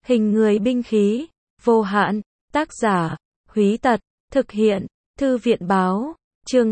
Hình người binh khí, vô hạn, tác giả, Húy Tật, thực hiện, Thư viện báo, chương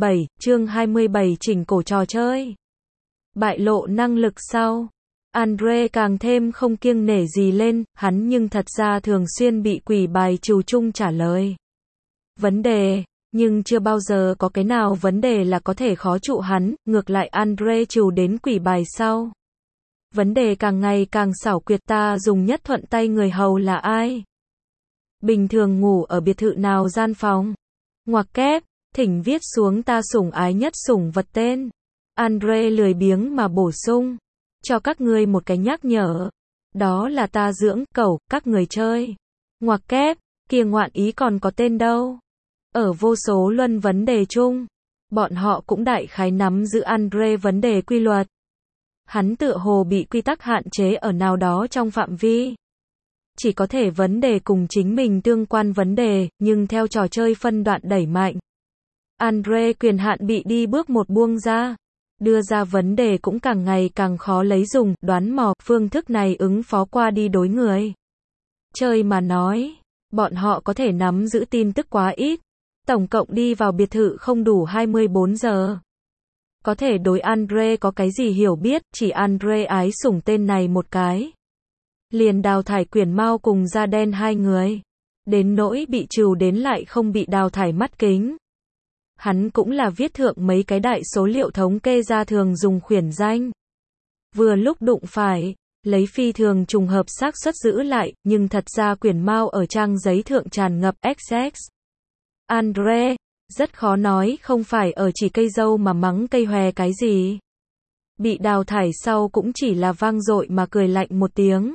27 chỉnh cổ trò chơi. Bại lộ năng lực sau. Andre càng thêm không kiêng nể gì lên, hắn nhưng thật ra thường xuyên bị quỷ bài trừu chung trả lời vấn đề, nhưng chưa bao giờ có cái nào vấn đề là có thể khó trụ hắn, ngược lại Andre trừu đến quỷ bài sau. Vấn đề càng ngày càng xảo quyệt, ta dùng nhất thuận tay người hầu là ai? Bình thường ngủ ở biệt thự nào gian phòng? Ngoặc kép, thỉnh viết xuống ta sủng ái nhất sủng vật tên. Andre lười biếng mà bổ sung. Cho các ngươi một cái nhắc nhở. Đó là ta dưỡng cẩu, các người chơi. Ngoặc kép, kia ngoạn ý còn có tên đâu. Ở vô số luân vấn đề chung, bọn họ cũng đại khái nắm giữ Andre vấn đề quy luật. Hắn tựa hồ bị quy tắc hạn chế ở nào đó trong phạm vi. Chỉ có thể vấn đề cùng chính mình tương quan vấn đề, nhưng theo trò chơi phân đoạn đẩy mạnh. Andre quyền hạn bị đi bước một buông ra. Đưa ra vấn đề cũng càng ngày càng khó lấy dùng, đoán mò, phương thức này ứng phó qua đi đối người chơi mà nói. Bọn họ có thể nắm giữ tin tức quá ít. Tổng cộng đi vào biệt thự không đủ 24 giờ. Có thể đối Andre có cái gì hiểu biết, chỉ Andre ái sủng tên này một cái. Liền đào thải Quyển Mao cùng Da Đen hai người. Đến nỗi bị trừu đến lại không bị đào thải mắt kính. Hắn cũng là viết thượng mấy cái đại số liệu thống kê ra thường dùng khuyển danh. Vừa lúc đụng phải, lấy phi thường trùng hợp xác suất giữ lại, nhưng thật ra Quyển Mao ở trang giấy thượng tràn ngập XX. Andre, rất khó nói không phải ở chỉ cây dâu mà mắng cây hòe cái gì. Bị đào thải sau cũng chỉ là vang dội mà cười lạnh một tiếng.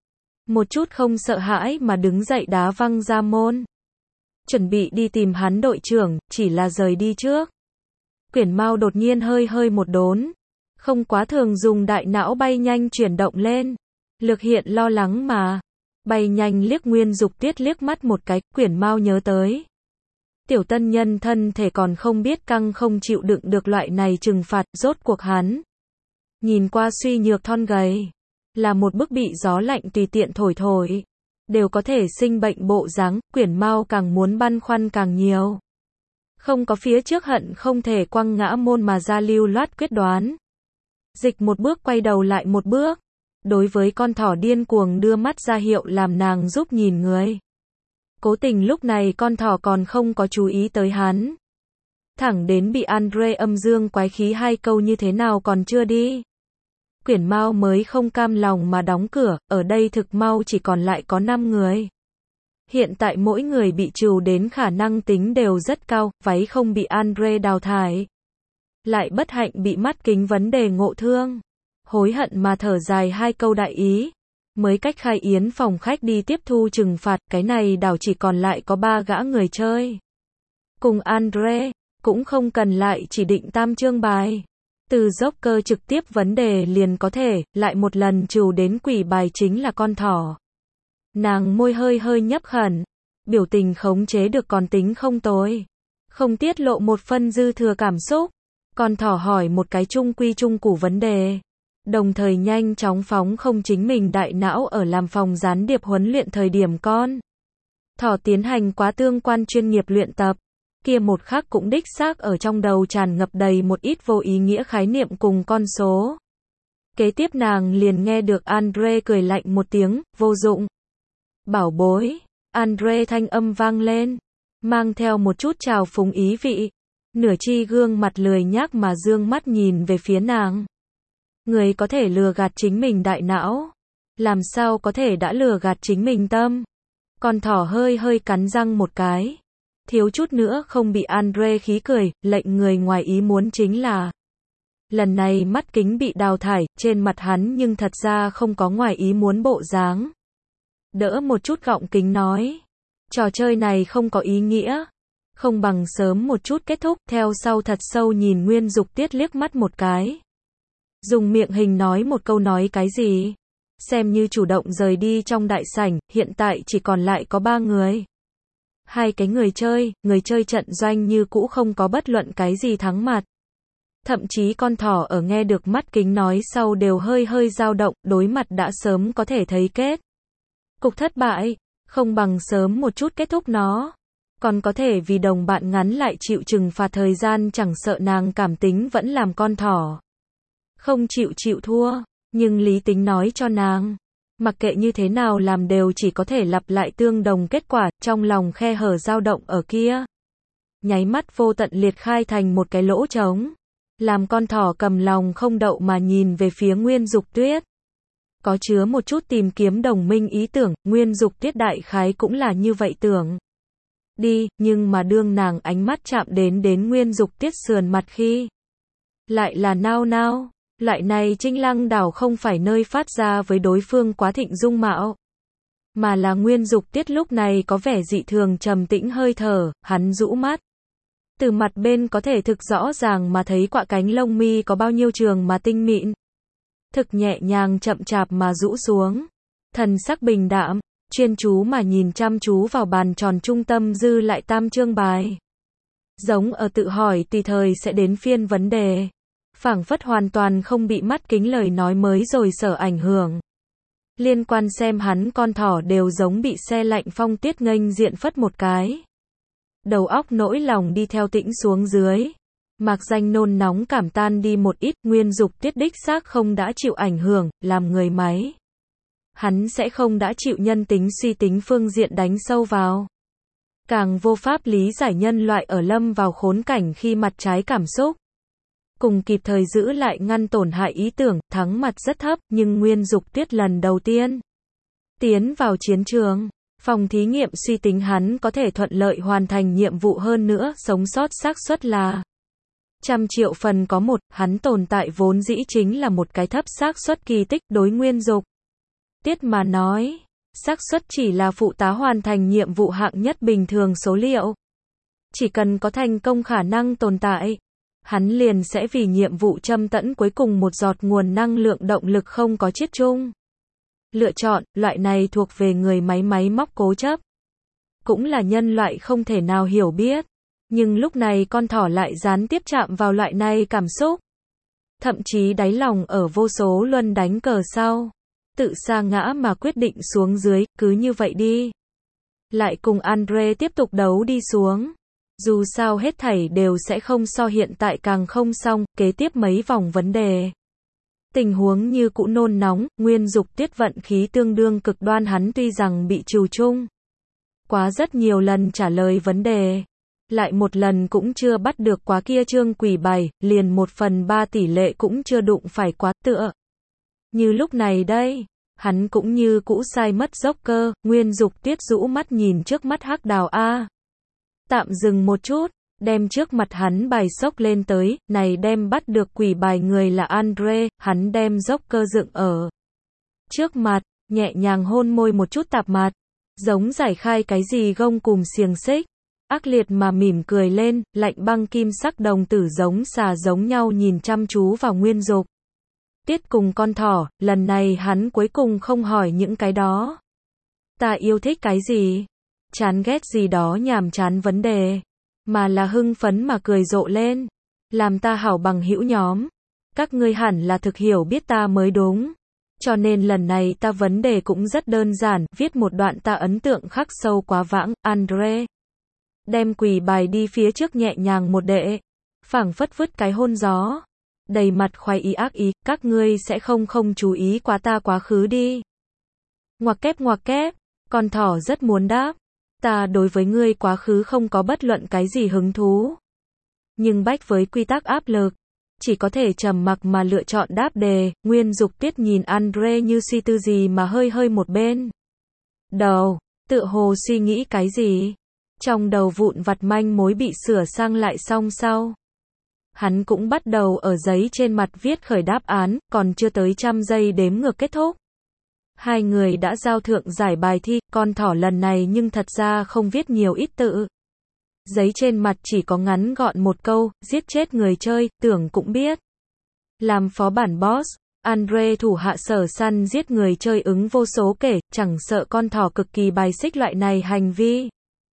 Một chút không sợ hãi mà đứng dậy đá văng ra môn. Chuẩn bị đi tìm hắn đội trưởng, chỉ là rời đi trước. Quyển Mao đột nhiên hơi một đốn. Không quá thường dùng đại não bay nhanh chuyển động lên. Lực hiện lo lắng mà. Bay nhanh liếc Nguyên Dục Tiết liếc mắt một cái, Quyển Mao nhớ tới. Tiểu tân nhân thân thể còn không biết căng không chịu đựng được loại này trừng phạt, rốt cuộc hắn. Nhìn qua suy nhược thon gầy. Là một bức bị gió lạnh tùy tiện thổi. Đều có thể sinh bệnh bộ dáng, Quyển Mao càng muốn băn khoăn càng nhiều. Không có phía trước hận không thể quăng ngã môn mà ra lưu loát quyết đoán. Dịch một bước quay đầu lại một bước. Đối với con thỏ điên cuồng đưa mắt ra hiệu làm nàng giúp nhìn người. Cố tình lúc này con thỏ còn không có chú ý tới hắn. Thẳng đến bị Andre âm dương quái khí hai câu như thế nào còn chưa đi. Quyển Mao mới không cam lòng mà đóng cửa, ở đây thực mau chỉ còn lại có 5 người. Hiện tại mỗi người bị trừu đến khả năng tính đều rất cao, váy không bị Andre đào thải. Lại bất hạnh bị mắt kính vấn đề ngộ thương. Hối hận mà thở dài hai câu đại ý. Mới cách khai yến phòng khách đi tiếp thu trừng phạt, cái này đảo chỉ còn lại có 3 gã người chơi. Cùng Andre, cũng không cần lại chỉ định tam chương bài. Từ Joker trực tiếp vấn đề liền có thể, lại một lần trừu đến quỷ bài chính là con thỏ. Nàng môi hơi nhấp khẩn, biểu tình khống chế được còn tính không tồi. Không tiết lộ một phân dư thừa cảm xúc. Con thỏ hỏi một cái trung quy trung củ vấn đề. Đồng thời nhanh chóng phóng không chính mình đại não ở làm phòng gián điệp huấn luyện thời điểm con thỏ tiến hành quá tương quan chuyên nghiệp luyện tập. Kia một khắc cũng đích xác ở trong đầu tràn ngập đầy một ít vô ý nghĩa khái niệm cùng con số. Kế tiếp nàng liền nghe được Andre cười lạnh một tiếng, vô dụng. Bảo bối, Andre thanh âm vang lên, mang theo một chút trào phúng ý vị. Nửa chi gương mặt lười nhác mà dương mắt nhìn về phía nàng. Người có thể lừa gạt chính mình đại não. Làm sao có thể đã lừa gạt chính mình tâm. Con thỏ hơi cắn răng một cái. Thiếu chút nữa không bị Andre khí cười, lệnh người ngoài ý muốn chính là. Lần này mắt kính bị đào thải, trên mặt hắn nhưng thật ra không có ngoài ý muốn bộ dáng. Đỡ một chút gọng kính nói. Trò chơi này không có ý nghĩa. Không bằng sớm một chút kết thúc, theo sau thật sâu nhìn Nguyên Dục Tiết liếc mắt một cái. Dùng miệng hình nói một câu nói cái gì? Xem như chủ động rời đi trong đại sảnh, hiện tại chỉ còn lại có 3 người. 2 cái người chơi trận doanh như cũ không có bất luận cái gì thắng mặt. Thậm chí con thỏ ở nghe được mắt kính nói sau đều hơi dao động, đối mặt đã sớm có thể thấy kết. cục thất bại, không bằng sớm một chút kết thúc nó. Còn có thể vì đồng bạn ngắn lại chịu trừng phạt thời gian, chẳng sợ nàng cảm tính vẫn làm con thỏ. Không chịu thua, nhưng lý tính nói cho nàng, mặc kệ như thế nào làm đều chỉ có thể lặp lại tương đồng kết quả, trong lòng khe hở dao động ở kia. Nháy mắt vô tận liệt khai thành một cái lỗ trống. Làm con thỏ cầm lòng không đậu mà nhìn về phía Nguyên Dục Tuyết. Có chứa một chút tìm kiếm đồng minh ý tưởng, Nguyên Dục Tuyết đại khái cũng là như vậy tưởng. Đi, nhưng mà đương nàng ánh mắt chạm đến Nguyên Dục Tuyết sườn mặt khi. Lại là nao nao, loại này Trinh Lăng đảo không phải nơi phát ra với đối phương quá thịnh dung mạo. Mà là Nguyên Dục Tuyết lúc này có vẻ dị thường trầm tĩnh hơi thở, hắn rũ mắt. Từ mặt bên có thể thực rõ ràng mà thấy quạ cánh lông mi có bao nhiêu trường mà tinh mịn. Thực nhẹ nhàng chậm chạp mà rũ xuống. Thần sắc bình đạm, chuyên chú mà nhìn chăm chú vào bàn tròn trung tâm dư lại tam chương bài. Giống ở tự hỏi tùy thời sẽ đến phiên vấn đề. Phảng phất hoàn toàn không bị mắt kính lời nói mới rồi sở ảnh hưởng. Liên quan xem hắn con thỏ đều giống bị xe lạnh phong tiết nghênh diện phất một cái. Đầu óc nỗi lòng đi theo tĩnh xuống dưới. Mạc danh nôn nóng cảm tan đi một ít, Nguyên Dục Tuyết đích xác không đã chịu ảnh hưởng, làm người máy. Hắn sẽ không đã chịu nhân tính suy tính phương diện đánh sâu vào. Càng vô pháp lý giải nhân loại ở lâm vào khốn cảnh khi mặt trái cảm xúc. Cùng kịp thời giữ lại ngăn tổn hại ý tưởng, thắng mặt rất thấp, nhưng Nguyên Dục Tuyết lần đầu tiên tiến vào chiến trường. Phòng thí nghiệm suy tính hắn có thể thuận lợi hoàn thành nhiệm vụ, hơn nữa, sống sót xác suất là 100.000.000 có một, hắn tồn tại vốn dĩ chính là một cái thấp xác suất kỳ tích, đối Nguyên Dục Tuyết mà nói, xác suất chỉ là phụ tá hoàn thành nhiệm vụ hạng nhất bình thường số liệu. Chỉ cần có thành công khả năng tồn tại, hắn liền sẽ vì nhiệm vụ châm tẫn cuối cùng một giọt nguồn năng lượng động lực không có chiết chung. Lựa chọn, loại này thuộc về người máy móc cố chấp. Cũng là nhân loại không thể nào hiểu biết. Nhưng lúc này con thỏ lại gián tiếp chạm vào loại này cảm xúc. Thậm chí đáy lòng ở vô số luân đánh cờ sau. Tự sa ngã mà quyết định xuống dưới, cứ như vậy đi. Lại cùng Andre tiếp tục đấu đi xuống. Dù sao hết thảy đều sẽ không so hiện tại càng không xong, kế tiếp mấy vòng vấn đề. Tình huống như cũ nôn nóng, Nguyên Dục Tuyết vận khí tương đương cực đoan, hắn tuy rằng bị trù chung quá rất nhiều lần trả lời vấn đề, lại một lần cũng chưa bắt được quá kia chương quỷ bài, liền 1/3 tỷ lệ cũng chưa đụng phải quá, tựa như lúc này đây, hắn cũng như cũ sai mất dốc cơ. Nguyên Dục Tuyết rũ mắt nhìn trước mắt hắc đào A. Tạm dừng một chút, đem trước mặt hắn bài xốc lên tới, này đem bắt được quỷ bài người là Andre, hắn đem dốc cơ dựng ở trước mặt, nhẹ nhàng hôn môi một chút tạp mặt, giống giải khai cái gì gông cùm xiềng xích, ác liệt mà mỉm cười lên, lạnh băng kim sắc đồng tử giống xà giống nhau nhìn chăm chú vào Nguyên Dục Tuyết cùng con thỏ, lần này hắn cuối cùng không hỏi những cái đó. Ta yêu thích cái gì? Chán ghét gì đó nhàm chán vấn đề. Mà là hưng phấn mà cười rộ lên. Làm ta hảo bằng hữu nhóm. Các ngươi hẳn là thực hiểu biết ta mới đúng. Cho nên lần này ta vấn đề cũng rất đơn giản, viết một đoạn ta ấn tượng khắc sâu quá vãng. Andre đem quỷ bài đi phía trước nhẹ nhàng một đệ, phảng phất vứt cái hôn gió, đầy mặt khoái ý ác ý, các ngươi sẽ không chú ý quá ta quá khứ đi. Ngoặc kép, con thỏ rất muốn đáp, ta đối với ngươi quá khứ không có bất luận cái gì hứng thú. Nhưng bách với quy tắc áp lực, chỉ có thể trầm mặc mà lựa chọn đáp đề. Nguyên Dục Tuyết nhìn Andre như suy tư gì mà hơi một bên đầu, tựa hồ suy nghĩ cái gì. Trong đầu vụn vặt manh mối bị sửa sang lại xong sau. Hắn cũng bắt đầu ở giấy trên mặt viết khởi đáp án, còn chưa tới 100 giây đếm ngược kết thúc. Hai người đã giao thượng giải bài thi, con thỏ lần này nhưng thật ra không viết nhiều ít tự. Giấy trên mặt chỉ có ngắn gọn một câu, giết chết người chơi, tưởng cũng biết. Làm phó bản boss, Andre thủ hạ sở săn giết người chơi ứng vô số kể, chẳng sợ con thỏ cực kỳ bài xích loại này hành vi.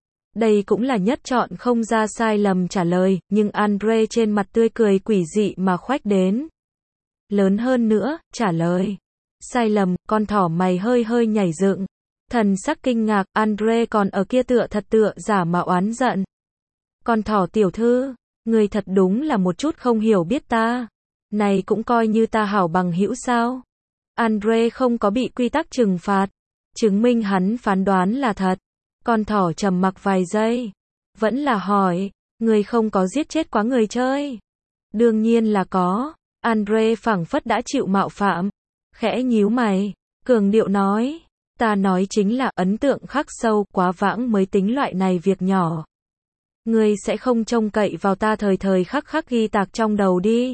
Đây cũng là nhất chọn không ra sai lầm trả lời, nhưng Andre trên mặt tươi cười quỷ dị mà khoách đến. Lớn hơn nữa, trả lời. Sai lầm, con thỏ mày hơi nhảy dựng. Thần sắc kinh ngạc, Andre còn ở kia tựa thật tựa giả mà oán giận. Con thỏ tiểu thư, người thật đúng là một chút không hiểu biết ta. Này cũng coi như ta hảo bằng hữu sao? Andre không có bị quy tắc trừng phạt, chứng minh hắn phán đoán là thật. Con thỏ trầm mặc vài giây, vẫn là hỏi, người không có giết chết quá người chơi. Đương nhiên là có. Andre phảng phất đã chịu mạo phạm, khẽ nhíu mày, cường điệu nói, ta nói chính là ấn tượng khắc sâu, quá vãng mới tính loại này việc nhỏ. Ngươi sẽ không trông cậy vào ta thời thời khắc khắc ghi tạc trong đầu đi.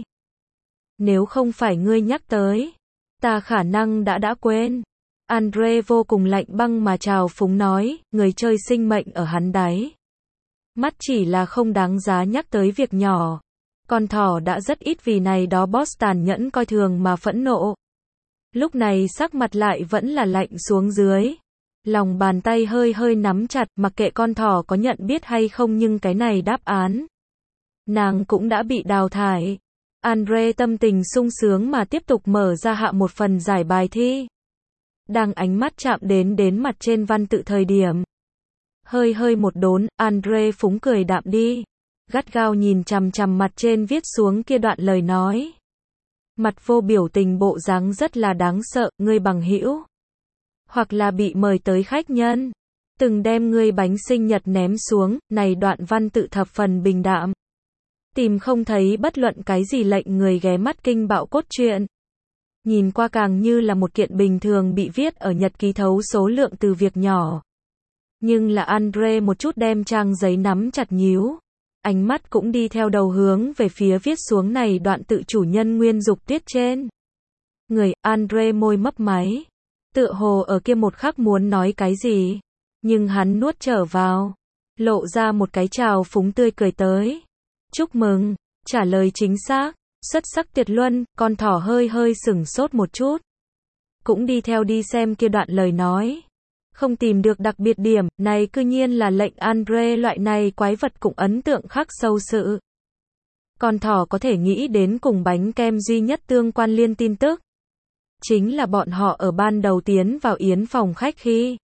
Nếu không phải ngươi nhắc tới, ta khả năng đã quên. Andre vô cùng lạnh băng mà trào phúng nói, người chơi sinh mệnh ở hắn đáy mắt chỉ là không đáng giá nhắc tới việc nhỏ. Con thỏ đã rất ít vì này đó boss tàn nhẫn coi thường mà phẫn nộ. Lúc này sắc mặt lại vẫn là lạnh xuống dưới. Lòng bàn tay hơi hơi nắm chặt, mặc kệ con thỏ có nhận biết hay không, nhưng cái này đáp án, nàng cũng đã bị đào thải. Andre tâm tình sung sướng mà tiếp tục mở ra hạ một phần giải bài thi. Đang ánh mắt chạm đến mặt trên văn tự thời điểm, hơi hơi một đốn, Andre phúng cười đạm đi, gắt gao nhìn chằm chằm mặt trên viết xuống kia đoạn lời nói. Mặt vô biểu tình, bộ dáng rất là đáng sợ, ngươi bằng hữu hoặc là bị mời tới khách nhân từng đem ngươi bánh sinh nhật ném xuống. Này đoạn văn tự thập phần bình đạm, tìm không thấy bất luận cái gì lệnh người ghé mắt kinh bạo cốt truyện. Nhìn qua càng như là một kiện bình thường bị viết ở nhật ký thấu số lượng từ việc nhỏ. Nhưng là Andre một chút đem trang giấy nắm chặt nhíu, ánh mắt cũng đi theo đầu hướng về phía viết xuống này đoạn tự chủ nhân Nguyên Dục Tuyết trên. Người, Andre môi mấp máy, tựa hồ ở kia một khắc muốn nói cái gì, nhưng hắn nuốt trở vào, lộ ra một cái trào phúng tươi cười tới. Chúc mừng, trả lời chính xác, xuất sắc tuyệt luân. Con thỏ hơi hơi sửng sốt một chút, cũng đi theo đi xem kia đoạn lời nói. Không tìm được đặc biệt điểm, này cư nhiên là lệnh Andre loại này quái vật cũng ấn tượng khắc sâu sự. Con thỏ có thể nghĩ đến cùng bánh kem duy nhất tương quan liên tin tức, chính là bọn họ ở ban đầu tiến vào yến phòng khách khi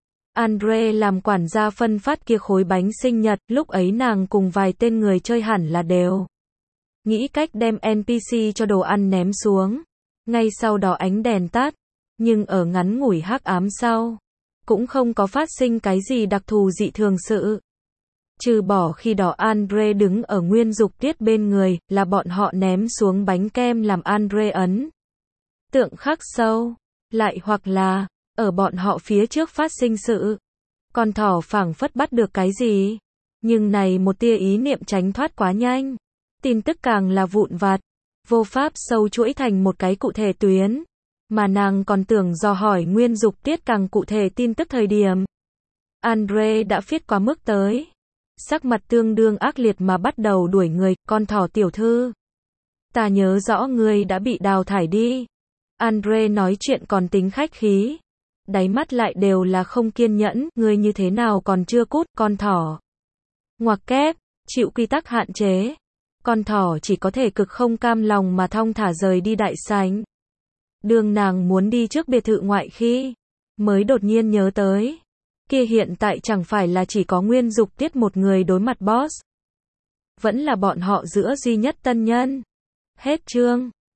Andre làm quản gia phân phát kia khối bánh sinh nhật, lúc ấy nàng cùng vài tên người chơi hẳn là đều nghĩ cách đem NPC cho đồ ăn ném xuống. Ngay sau đó ánh đèn tắt, nhưng ở ngắn ngủi hắc ám sau, cũng không có phát sinh cái gì đặc thù dị thường sự. Trừ bỏ khi đó Andre đứng ở Nguyên Dục Tuyết bên người, là bọn họ ném xuống bánh kem làm Andre ấn tượng khắc sâu. Lại hoặc là, ở bọn họ phía trước phát sinh sự. Con thỏ phảng phất bắt được cái gì. Nhưng này một tia ý niệm tránh thoát quá nhanh. Tin tức càng là vụn vặt, vô pháp sâu chuỗi thành một cái cụ thể tuyến. Mà nàng còn tưởng dò hỏi Nguyên Dục Tuyết càng cụ thể tin tức thời điểm. Andre đã viết quá mức tới. Sắc mặt tương đương ác liệt mà bắt đầu đuổi người, con thỏ tiểu thư. Ta nhớ rõ ngươi đã bị đào thải đi. Andre nói chuyện còn tính khách khí. Đáy mắt lại đều là không kiên nhẫn, ngươi như thế nào còn chưa cút, con thỏ. Ngoặc kép, chịu quy tắc hạn chế. Con thỏ chỉ có thể cực không cam lòng mà thong thả rời đi đại sảnh. Đường nàng muốn đi trước biệt thự ngoại khi, mới đột nhiên nhớ tới. Kia hiện tại chẳng phải là chỉ có Nguyên Dục Tuyết một người đối mặt boss. Vẫn là bọn họ giữa duy nhất tân nhân. Hết chương.